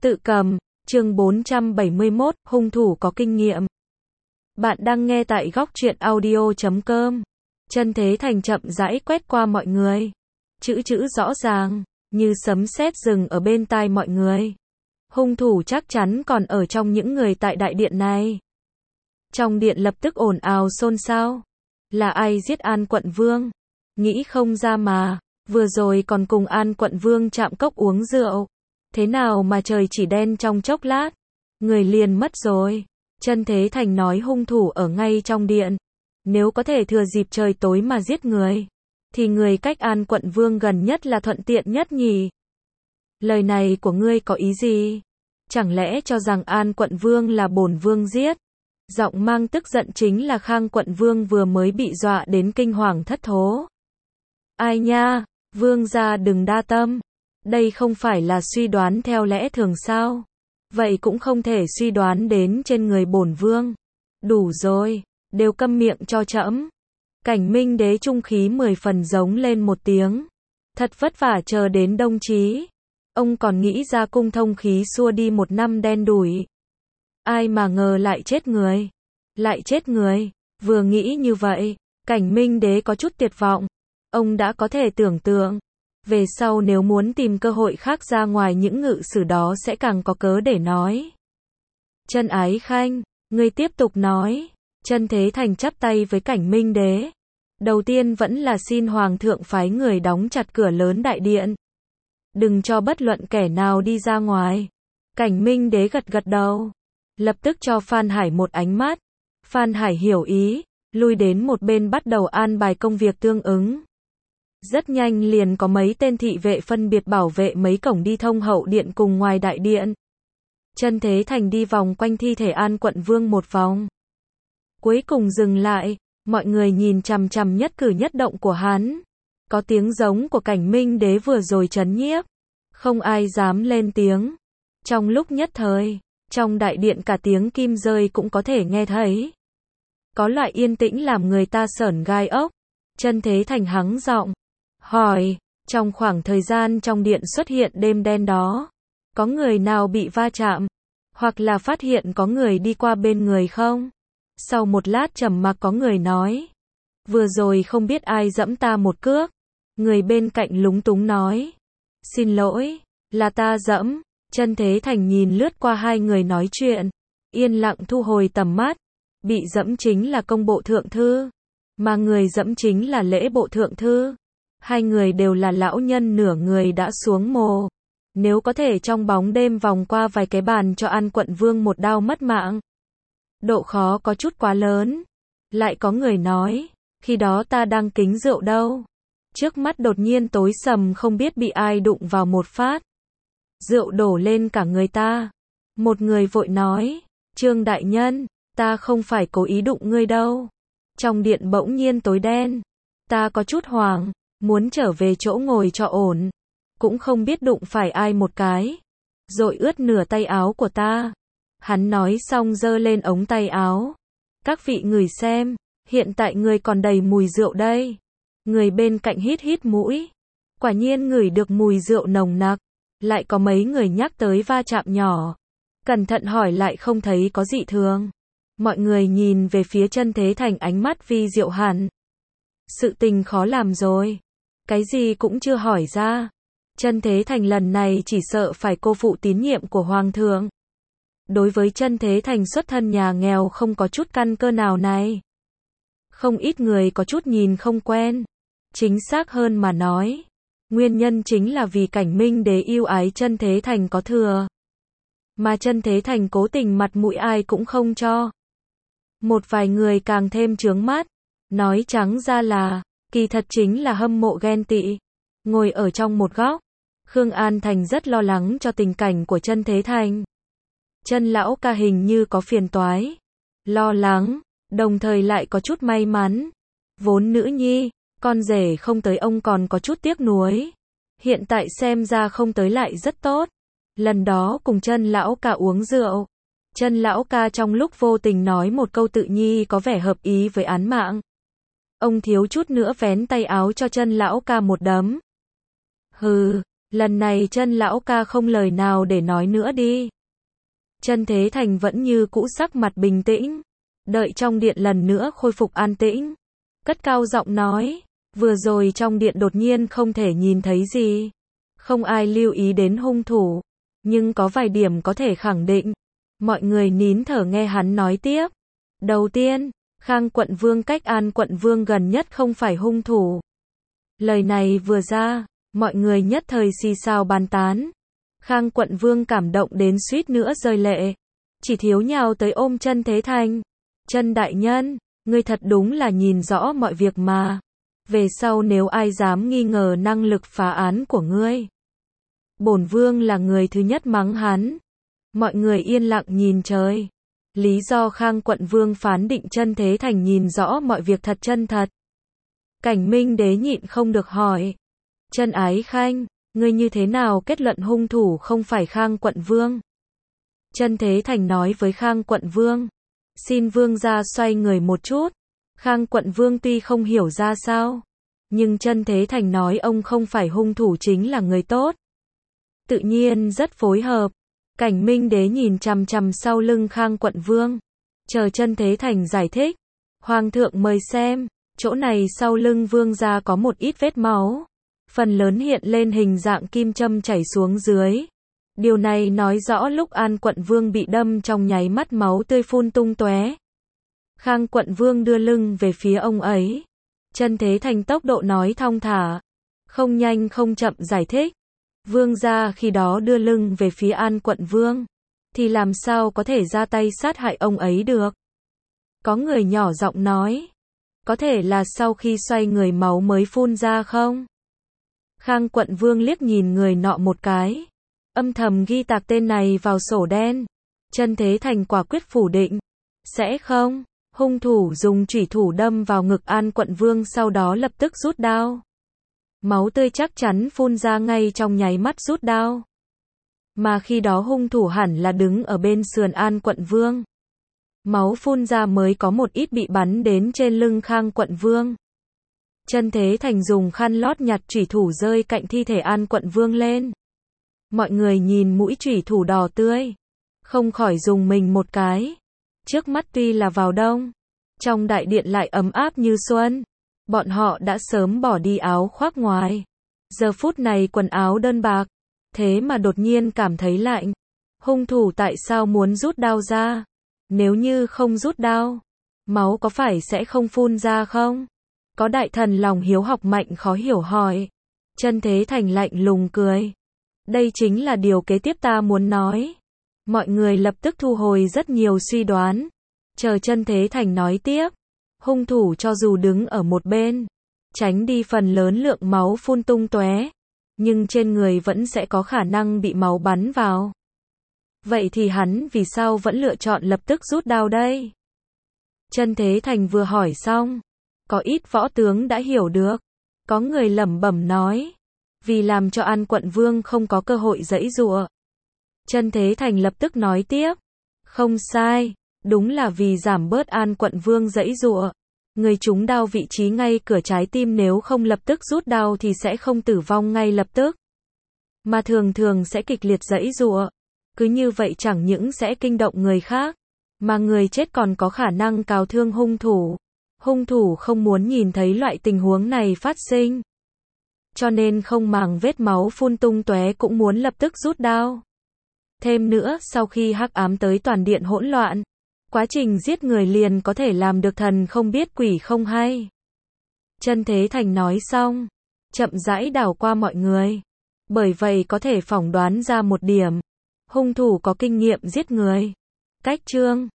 Tự cầm, chương 471, hung thủ có kinh nghiệm. Bạn đang nghe tại góc truyện audio.com. Chân Thế Thành chậm rãi quét qua mọi người. Chữ rõ ràng, như sấm sét dừng ở bên tai mọi người. Hung thủ chắc chắn còn ở trong những người tại đại điện này. Trong điện lập tức ồn ào xôn xao. Là ai giết An Quận Vương? Nghĩ không ra mà, vừa rồi còn cùng An Quận Vương chạm cốc uống rượu. Thế nào mà trời chỉ đen trong chốc lát, người liền mất rồi. Chân Thế Thành nói hung thủ ở ngay trong điện. Nếu có thể thừa dịp trời tối mà giết người, thì người cách An Quận Vương gần nhất là thuận tiện nhất nhỉ? Lời này của ngươi có ý gì? Chẳng lẽ cho rằng An Quận Vương là bổn vương giết? Giọng mang tức giận chính là Khang Quận Vương vừa mới bị dọa đến kinh hoàng thất thố. Ai nha, vương gia đừng đa tâm. Đây không phải là suy đoán theo lẽ thường sao? Vậy cũng không thể suy đoán đến trên người bổn vương. Đủ rồi, đều câm miệng cho trẫm. Cảnh Minh Đế trung khí 10 phần giống lên một tiếng. Thật vất vả chờ đến Đông Chí. Ông còn nghĩ ra cung thông khí xua đi một năm đen đủi. Ai mà ngờ lại chết người. Lại chết người. Vừa nghĩ như vậy, Cảnh Minh Đế có chút tuyệt vọng. Ông đã có thể tưởng tượng. Về sau nếu muốn tìm cơ hội khác ra ngoài những ngự sử đó sẽ càng có cớ để nói. Chân Ái Khanh, ngươi tiếp tục nói. Chân Thế Thành chắp tay với Cảnh Minh Đế. Đầu tiên vẫn là xin Hoàng thượng phái người đóng chặt cửa lớn đại điện. Đừng cho bất luận kẻ nào đi ra ngoài. Cảnh Minh Đế gật gật đầu. Lập tức cho Phan Hải một ánh mắt. Phan Hải hiểu ý, lui đến một bên bắt đầu an bài công việc tương ứng. Rất nhanh liền có mấy tên thị vệ phân biệt bảo vệ mấy cổng đi thông hậu điện cùng ngoài đại điện. Chân Thế Thành đi vòng quanh thi thể An Quận Vương một vòng. Cuối cùng dừng lại, mọi người nhìn chằm chằm nhất cử nhất động của hắn. Có tiếng giống của Cảnh Minh Đế vừa rồi trấn nhiếp. Không ai dám lên tiếng. Trong lúc nhất thời, trong đại điện cả tiếng kim rơi cũng có thể nghe thấy. Có loại yên tĩnh làm người ta sởn gai ốc. Chân Thế Thành hắng giọng hỏi, trong khoảng thời gian trong điện xuất hiện đêm đen đó, có người nào bị va chạm, hoặc là phát hiện có người đi qua bên người không? Sau một lát trầm mặc có người nói, vừa rồi không biết ai giẫm ta một cước. Người bên cạnh lúng túng nói, xin lỗi, là ta giẫm. Chân Thế Thành nhìn lướt qua hai người nói chuyện, yên lặng thu hồi tầm mắt. Bị giẫm chính là công bộ thượng thư, mà người giẫm chính là lễ bộ thượng thư. Hai người đều là lão nhân nửa người đã xuống mồ. Nếu có thể trong bóng đêm vòng qua vài cái bàn cho An Quận Vương một đao mất mạng, độ khó có chút quá lớn. Lại có người nói, khi đó ta đang kính rượu đâu. Trước mắt đột nhiên tối sầm không biết bị ai đụng vào một phát. Rượu đổ lên cả người ta. Một người vội nói, Trương đại nhân, ta không phải cố ý đụng ngươi đâu. Trong điện bỗng nhiên tối đen. Ta có chút hoảng, muốn trở về chỗ ngồi cho ổn. Cũng không biết đụng phải ai một cái. Rồi ướt nửa tay áo của ta. Hắn nói xong giơ lên ống tay áo. Các vị ngửi xem, hiện tại người còn đầy mùi rượu đây. Người bên cạnh hít hít mũi. Quả nhiên ngửi được mùi rượu nồng nặc. Lại có mấy người nhắc tới va chạm nhỏ. Cẩn thận hỏi lại không thấy có dị thường. Mọi người nhìn về phía Chân Thế Thành ánh mắt vi diệu hẳn. Sự tình khó làm rồi. Cái gì cũng chưa hỏi ra. Chân Thế Thành lần này chỉ sợ phải cô phụ tín nhiệm của Hoàng thượng. Đối với Chân Thế Thành xuất thân nhà nghèo không có chút căn cơ nào này. Không ít người có chút nhìn không quen. Chính xác hơn mà nói. Nguyên nhân chính là vì Cảnh Minh Đế yêu ái Chân Thế Thành có thừa. Mà Chân Thế Thành cố tình mặt mũi ai cũng không cho. Một vài người càng thêm chướng mắt. Nói trắng ra là, kỳ thật chính là hâm mộ ghen tị. Ngồi ở trong một góc, Khương An Thành rất lo lắng cho tình cảnh của Chân Thế Thành. Chân lão ca hình như có phiền toái. Lo lắng, đồng thời lại có chút may mắn. Vốn nữ nhi, con rể không tới ông còn có chút tiếc nuối. Hiện tại xem ra không tới lại rất tốt. Lần đó cùng Chân lão ca uống rượu. Chân lão ca trong lúc vô tình nói một câu tự nhi có vẻ hợp ý với án mạng. Ông thiếu chút nữa vén tay áo cho Chân lão ca một đấm. Hừ, Lần này Chân lão ca không lời nào để nói nữa đi. Chân Thế Thành vẫn như cũ sắc mặt bình tĩnh, đợi trong điện lần nữa khôi phục an tĩnh, cất cao giọng nói, vừa rồi trong điện đột nhiên không thể nhìn thấy gì, không ai lưu ý đến hung thủ, nhưng có vài điểm có thể khẳng định. Mọi người nín thở nghe hắn nói tiếp. Đầu tiên, Khang quận vương cách An quận vương gần nhất không phải hung thủ. Lời này vừa ra, mọi người nhất thời xì xào bàn tán. Khang quận vương cảm động đến suýt nữa rơi lệ, chỉ thiếu nhào tới ôm Chân Thế Thành. Chân đại nhân, ngươi thật đúng là nhìn rõ mọi việc mà. Về sau nếu ai dám nghi ngờ năng lực phá án của ngươi, bổn vương là người thứ nhất mắng hắn. Mọi người yên lặng nhìn trời. Lý do Khang quận vương phán định Chân Thế Thành nhìn rõ mọi việc thật chân thật. Cảnh Minh Đế nhịn không được hỏi. Chân Ái Khanh, ngươi như thế nào kết luận hung thủ không phải Khang quận vương? Chân Thế Thành nói với Khang quận vương. Xin vương gia xoay người một chút. Khang quận vương tuy không hiểu ra sao, nhưng Chân Thế Thành nói ông không phải hung thủ chính là người tốt, tự nhiên rất phối hợp. Cảnh Minh Đế nhìn chằm chằm sau lưng Khang quận vương, chờ Chân Thế Thành giải thích. Hoàng thượng mời xem, chỗ này sau lưng vương gia có một ít vết máu, phần lớn hiện lên hình dạng kim châm chảy xuống dưới. Điều này nói rõ lúc An quận vương bị đâm trong nháy mắt máu tươi phun tung tóe. Khang quận vương đưa lưng về phía ông ấy. Chân Thế Thành tốc độ nói thong thả, không nhanh không chậm giải thích. Vương gia khi đó đưa lưng về phía An quận vương, thì làm sao có thể ra tay sát hại ông ấy được? Có người nhỏ giọng nói, có thể là sau khi xoay người máu mới phun ra không? Khang quận vương liếc nhìn người nọ một cái, âm thầm ghi tạc tên này vào sổ đen. Chân Thế Thành quả quyết phủ định, sẽ không. Hung thủ dùng chủy thủ đâm vào ngực An quận vương sau đó lập tức rút đao. Máu tươi chắc chắn phun ra ngay trong nháy mắt rút đao. Mà khi đó hung thủ hẳn là đứng ở bên sườn An quận vương. Máu phun ra mới có một ít bị bắn đến trên lưng Khang quận vương. Chân Thế Thành dùng khăn lót nhặt chủy thủ rơi cạnh thi thể An quận vương lên. Mọi người nhìn mũi chủy thủ đỏ tươi, không khỏi rùng mình một cái. Trước mắt tuy là vào đông, trong đại điện lại ấm áp như xuân. Bọn họ đã sớm bỏ đi áo khoác ngoài. Giờ phút này quần áo đơn bạc, thế mà đột nhiên cảm thấy lạnh. Hung thủ tại sao muốn rút đao ra? Nếu như không rút đao, máu có phải sẽ không phun ra không? Có đại thần lòng hiếu học mạnh khó hiểu hỏi. Chân Thế Thành lạnh lùng cười. Đây chính là điều kế tiếp ta muốn nói. Mọi người lập tức thu hồi rất nhiều suy đoán. Chờ Chân Thế Thành nói tiếp. Hung thủ cho dù đứng ở một bên, tránh đi phần lớn lượng máu phun tung tóe, nhưng trên người vẫn sẽ có khả năng bị máu bắn vào. Vậy thì hắn vì sao vẫn lựa chọn lập tức rút đao đây? Chân Thế Thành vừa hỏi xong, có ít võ tướng đã hiểu được. Có người lẩm bẩm nói, vì làm cho An quận vương không có cơ hội giãy giụa. Chân Thế Thành lập tức nói tiếp, không sai, đúng là vì giảm bớt An quận vương giãy giụa. Người trúng đao vị trí ngay cửa trái tim nếu không lập tức rút đao thì sẽ không tử vong ngay lập tức, mà thường thường sẽ kịch liệt giãy giụa. Cứ như vậy chẳng những sẽ kinh động người khác, mà người chết còn có khả năng cào thương hung thủ. Hung thủ không muốn nhìn thấy loại tình huống này phát sinh, cho nên không màng vết máu phun tung tóe cũng muốn lập tức rút đao. Thêm nữa, sau khi hắc ám tới toàn điện hỗn loạn, quá trình giết người liền có thể làm được thần không biết quỷ không hay. Chân Thế Thành nói xong, chậm rãi đảo qua mọi người. Bởi vậy có thể phỏng đoán ra một điểm. Hung thủ có kinh nghiệm giết người. Cách chương